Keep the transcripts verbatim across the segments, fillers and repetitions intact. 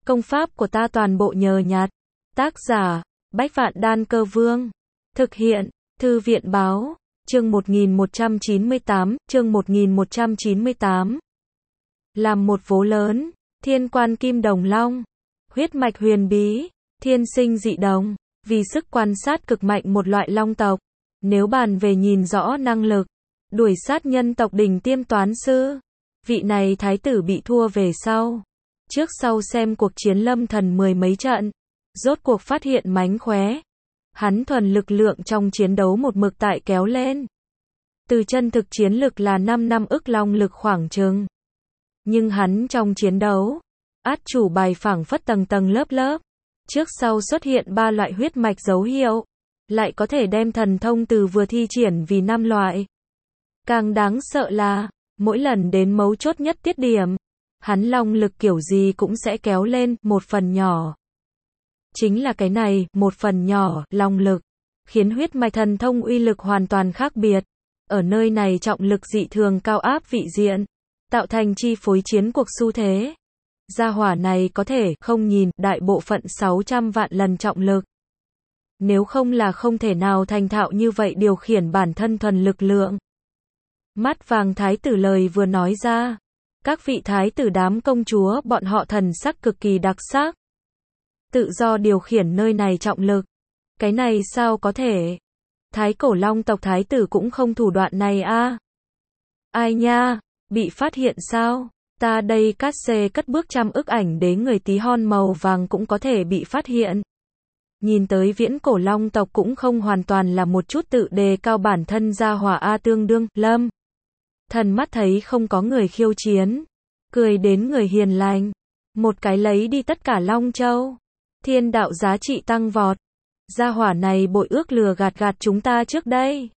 Công pháp của ta toàn bộ nhờ nhặt. Tác giả, Bách Vạn Đan Cơ Vương. Thực hiện, Thư viện Báo. Chương một nghìn một trăm chín mươi tám, chương một nghìn một trăm chín mươi tám. Làm một vố lớn, thiên quan kim đồng long. Huyết mạch huyền bí, thiên sinh dị đồng. Vì sức quan sát cực mạnh một loại long tộc. Nếu bàn về nhìn rõ năng lực, đuổi sát nhân tộc đỉnh tiêm toán sư. Vị này thái tử bị thua về sau. Trước sau xem cuộc chiến lâm thần mười mấy trận. Rốt cuộc phát hiện mánh khóe. Hắn thuần lực lượng trong chiến đấu một mực tại kéo lên. Từ chân thực chiến lực là năm năm ức long lực khoảng chừng. Nhưng hắn trong chiến đấu, át chủ bài phảng phất tầng tầng lớp lớp. Trước sau xuất hiện ba loại huyết mạch dấu hiệu. Lại có thể đem thần thông từ vừa thi triển vì năm loại. Càng đáng sợ là, mỗi lần đến mấu chốt nhất tiết điểm, hắn long lực kiểu gì cũng sẽ kéo lên một phần nhỏ. Chính là cái này, một phần nhỏ, long lực, khiến huyết mạch thần thông uy lực hoàn toàn khác biệt. Ở nơi này trọng lực dị thường cao áp vị diện, tạo thành chi phối chiến cuộc xu thế. Gia hỏa này có thể không nhìn đại bộ phận sáu trăm vạn lần trọng lực. Nếu không là không thể nào thành thạo như vậy điều khiển bản thân thuần lực lượng. Mắt vàng thái tử lời vừa nói ra. Các vị thái tử đám công chúa bọn họ thần sắc cực kỳ đặc sắc. Tự do điều khiển nơi này trọng lực. Cái này sao có thể? Thái cổ long tộc thái tử cũng không thủ đoạn này a. À? Ai nha, bị phát hiện sao? Ta đây cát xê cất bước trăm ức ảnh đế người tí hon màu vàng cũng có thể bị phát hiện. Nhìn tới viễn cổ long tộc cũng không hoàn toàn là một chút tự đề cao bản thân gia hỏa a tương đương, lâm. Thần mắt thấy không có người khiêu chiến. Cười đến người hiền lành. Một cái lấy đi tất cả long châu. Thiên đạo giá trị tăng vọt. Gia hỏa này bội ước lừa gạt gạt chúng ta trước đây.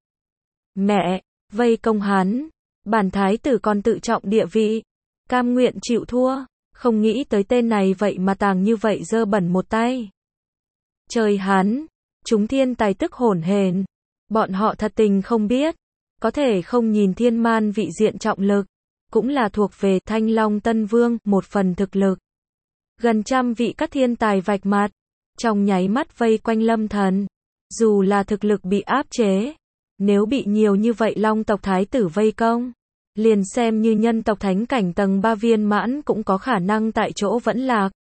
Mẹ, vây công hắn. Bản thái tử còn tự trọng địa vị. Cam nguyện chịu thua. Không nghĩ tới tên này vậy mà tàng như vậy dơ bẩn một tay. Trời hắn. Chúng thiên tài tức hổn hển. Bọn họ thật tình không biết. Có thể không nhìn thiên man vị diện trọng lực. Cũng là thuộc về Thanh Long Tân Vương, một phần thực lực. Gần trăm vị các thiên tài vạch mặt. Trong nháy mắt vây quanh lâm thần. Dù là thực lực bị áp chế. Nếu bị nhiều như vậy long tộc thái tử vây công. Liền xem như nhân tộc thánh cảnh tầng ba viên mãn cũng có khả năng tại chỗ vẫn lạc.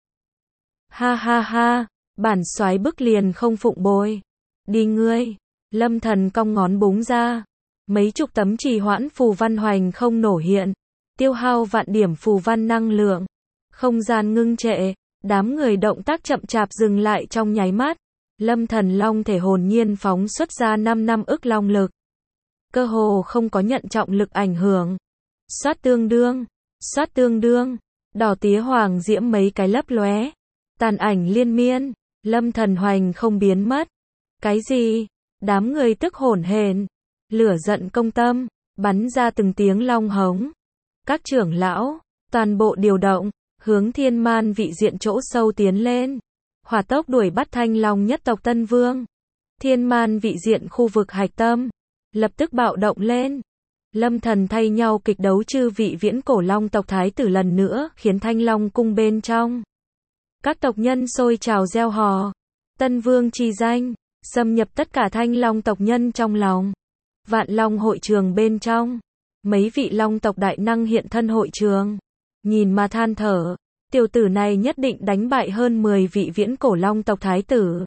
Ha ha ha, bản soái bức liền không phụng bồi. Đi ngươi. Lâm thần cong ngón búng ra. Mấy chục tấm trì hoãn phù văn hoành không nổ hiện. Tiêu hao vạn điểm phù văn năng lượng. Không gian ngưng trệ. Đám người động tác chậm chạp dừng lại trong nháy mắt. Lâm thần long thể hồn nhiên phóng xuất ra năm năm ức long lực. Cơ hồ không có nhận trọng lực ảnh hưởng. Xoát tương đương. Xoát tương đương. Đỏ tía hoàng diễm mấy cái lấp lóe. Tàn ảnh liên miên. Lâm thần hoành không biến mất. Cái gì? Đám người tức hổn hển. Lửa giận công tâm. Bắn ra từng tiếng long hống. Các trưởng lão. Toàn bộ điều động. Hướng thiên man vị diện chỗ sâu tiến lên. Hỏa tốc đuổi bắt Thanh Long nhất tộc Tân Vương. Thiên man vị diện khu vực hạch tâm. Lập tức bạo động lên. Lâm thần thay nhau kịch đấu chư vị viễn cổ long tộc thái tử lần nữa khiến Thanh Long cung bên trong. Các tộc nhân sôi trào reo hò. Tân Vương chi danh. Xâm nhập tất cả Thanh Long tộc nhân trong lòng. Vạn Long hội trường bên trong. Mấy vị long tộc đại năng hiện thân hội trường. Nhìn mà than thở. Tiểu tử này nhất định đánh bại hơn mười vị viễn cổ long tộc thái tử.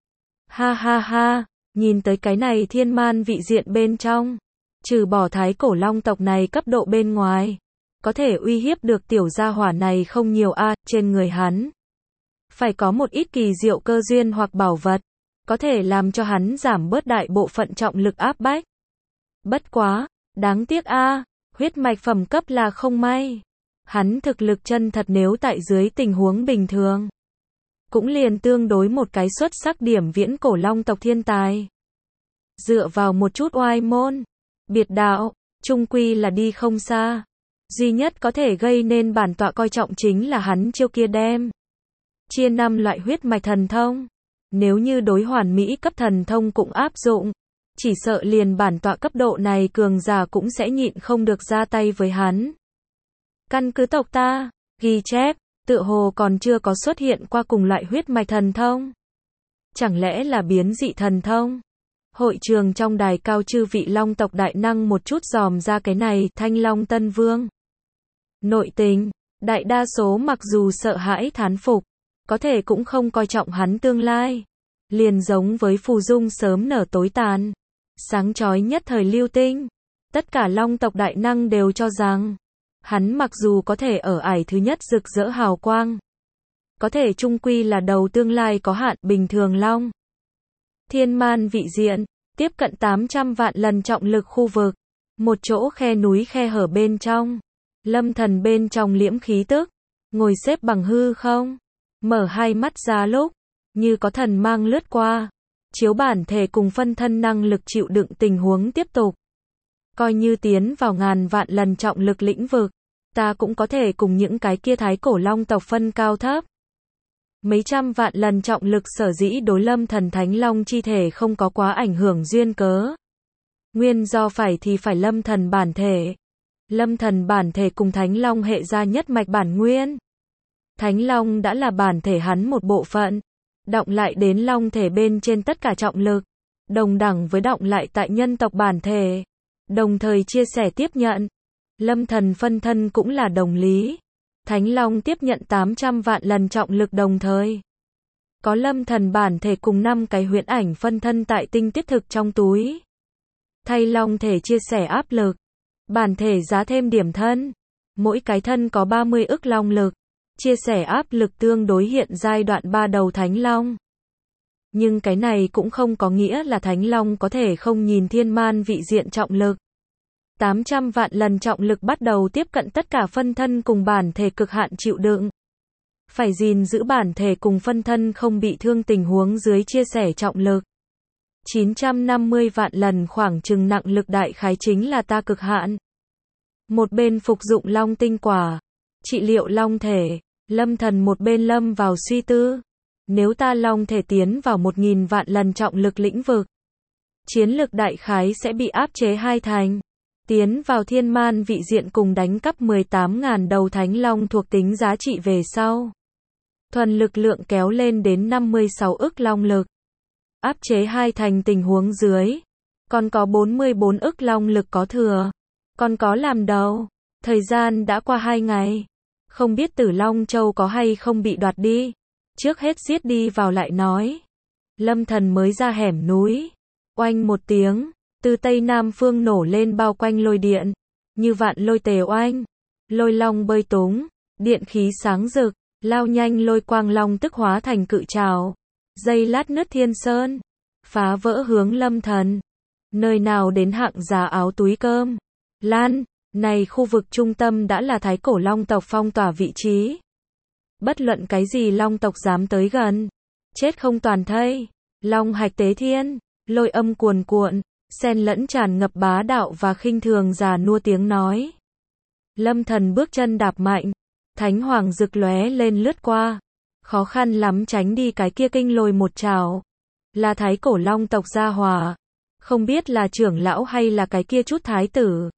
Ha ha ha. Nhìn tới cái này thiên man vị diện bên trong. Trừ bỏ thái cổ long tộc này cấp độ bên ngoài. Có thể uy hiếp được tiểu gia hỏa này không nhiều a. À, trên người hắn. Phải có một ít kỳ diệu cơ duyên hoặc bảo vật. Có thể làm cho hắn giảm bớt đại bộ phận trọng lực áp bách. Bất quá. Đáng tiếc a. À, huyết mạch phẩm cấp là không may. Hắn thực lực chân thật nếu tại dưới tình huống bình thường. Cũng liền tương đối một cái xuất sắc điểm viễn cổ long tộc thiên tài. Dựa vào một chút oai môn. Biệt đạo. Trung quy là đi không xa. Duy nhất có thể gây nên bản tọa coi trọng chính là hắn chiêu kia đem. Chia năm loại huyết mạch thần thông. Nếu như đối hoàn mỹ cấp thần thông cũng áp dụng. Chỉ sợ liền bản tọa cấp độ này cường giả cũng sẽ nhịn không được ra tay với hắn. Căn cứ tộc ta. Ghi chép. tựa hồ còn chưa có xuất hiện qua cùng loại huyết mạch thần thông. Chẳng lẽ là biến dị thần thông? Hội trường trong đài cao chư vị long tộc đại năng một chút dòm ra cái này, Thanh Long Tân Vương. Nội tình, đại đa số mặc dù sợ hãi thán phục, có thể cũng không coi trọng hắn tương lai. Liền giống với phù dung sớm nở tối tàn, sáng chói nhất thời lưu tinh. Tất cả long tộc đại năng đều cho rằng, hắn mặc dù có thể ở ải thứ nhất rực rỡ hào quang, có thể chung quy là đầu tương lai có hạn bình thường long. Thiên man vị diện, tiếp cận tám trăm vạn lần trọng lực khu vực, một chỗ khe núi khe hở bên trong. Lâm Thần bên trong liễm khí tức, ngồi xếp bằng hư không, mở hai mắt ra lúc, như có thần mang lướt qua, chiếu bản thể cùng phân thân năng lực chịu đựng tình huống tiếp tục. Coi như tiến vào ngàn vạn lần trọng lực lĩnh vực, ta cũng có thể cùng những cái kia thái cổ long tộc phân cao thấp. Mấy trăm vạn lần trọng lực sở dĩ đối Lâm Thần Thánh Long chi thể không có quá ảnh hưởng duyên cớ. Nguyên do phải thì phải Lâm Thần bản thể. Lâm Thần bản thể cùng Thánh Long hệ ra nhất mạch bản nguyên. Thánh Long đã là bản thể hắn một bộ phận, động lại đến long thể bên trên tất cả trọng lực, đồng đẳng với động lại tại nhân tộc bản thể, đồng thời chia sẻ tiếp nhận. Lâm Thần phân thân cũng là đồng lý. Thánh Long tiếp nhận tám trăm vạn lần trọng lực đồng thời. Có Lâm Thần bản thể cùng năm cái huyễn ảnh phân thân tại tinh tiết thực trong túi. Thay long thể chia sẻ áp lực. Bản thể giá thêm điểm thân. Mỗi cái thân có ba mươi ức long lực. Chia sẻ áp lực tương đối hiện giai đoạn ba đầu Thánh Long. Nhưng cái này cũng không có nghĩa là Thánh Long có thể không nhìn thiên man vị diện trọng lực. tám trăm vạn lần trọng lực bắt đầu tiếp cận tất cả phân thân cùng bản thể cực hạn chịu đựng. Phải gìn giữ bản thể cùng phân thân không bị thương tình huống dưới chia sẻ trọng lực. chín trăm năm mươi vạn lần khoảng chừng nặng lực đại khái chính là ta cực hạn. Một bên phục dụng long tinh quả, trị liệu long thể, Lâm Thần một bên lâm vào suy tư. Nếu ta long thể tiến vào một nghìn vạn lần trọng lực lĩnh vực, chiến lực đại khái sẽ bị áp chế hai thành. Tiến vào thiên man vị diện cùng đánh cắp mười tám nghìn đầu thánh long thuộc tính giá trị về sau. Thuần lực lượng kéo lên đến năm mươi sáu ức long lực. Áp chế hai thành tình huống dưới. Còn có bốn mươi bốn ức long lực có thừa. Còn có làm đầu. Thời gian đã qua hai ngày. Không biết Tử Long Châu có hay không bị đoạt đi. Trước hết giết đi vào lại nói. Lâm Thần mới ra hẻm núi. Oanh một tiếng. Từ tây nam phương nổ lên bao quanh lôi điện, như vạn lôi tề oanh, lôi long bơi túng, điện khí sáng rực, lao nhanh lôi quang long tức hóa thành cự trảo, dây lát nứt thiên sơn, phá vỡ hướng Lâm Thần. Nơi nào đến hạng giá áo túi cơm, lan, này khu vực trung tâm đã là thái cổ long tộc phong tỏa vị trí. Bất luận cái gì long tộc dám tới gần, chết không toàn thây. Long hạch tế thiên, lôi âm cuồn cuộn. Xen lẫn tràn ngập bá đạo và khinh thường già nua tiếng nói. Lâm Thần bước chân đạp mạnh, thánh hoàng rực lóe lên lướt qua, khó khăn lắm tránh đi cái kia kinh lôi một trảo. Là thái cổ long tộc gia hỏa, không biết là trưởng lão hay là cái kia chút thái tử.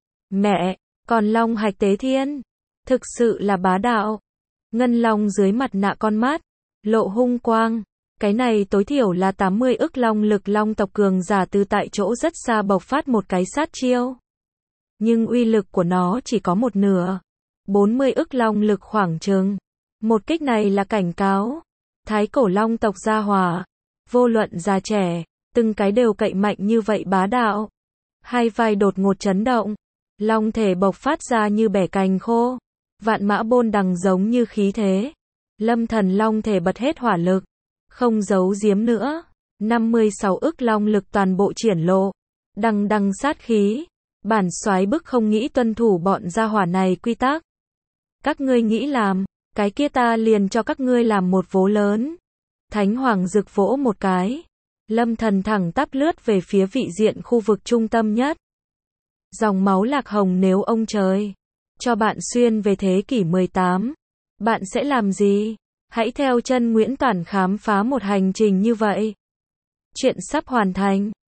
Mẹ, còn long hạch tế thiên, thực sự là bá đạo. Ngân long dưới mặt nạ con mắt, lộ hung quang. Cái này tối thiểu là tám mươi ức long lực long tộc cường giả từ tại chỗ rất xa bộc phát một cái sát chiêu. Nhưng uy lực của nó chỉ có một nửa. bốn mươi ức long lực khoảng chừng. Một kích này là cảnh cáo. Thái cổ long tộc gia hỏa. Vô luận già trẻ, từng cái đều cậy mạnh như vậy bá đạo. Hai vai đột ngột chấn động. Long thể bộc phát ra như bẻ cành khô. Vạn mã bôn đằng giống như khí thế. Lâm Thần long thể bật hết hỏa lực. Không giấu giếm nữa, năm mươi sáu ức long lực toàn bộ triển lộ, đằng đằng sát khí, bản soái bức không nghĩ tuân thủ bọn gia hỏa này quy tắc. Các ngươi nghĩ làm, cái kia ta liền cho các ngươi làm một vố lớn. Thánh hoàng rực vỗ một cái, Lâm Thần thẳng tắp lướt về phía vị diện khu vực trung tâm nhất. Dòng máu lạc hồng nếu ông trời cho bạn xuyên về thế kỷ mười tám, bạn sẽ làm gì? Hãy theo chân Nguyễn Toản khám phá một hành trình như vậy. Chuyện sắp hoàn thành.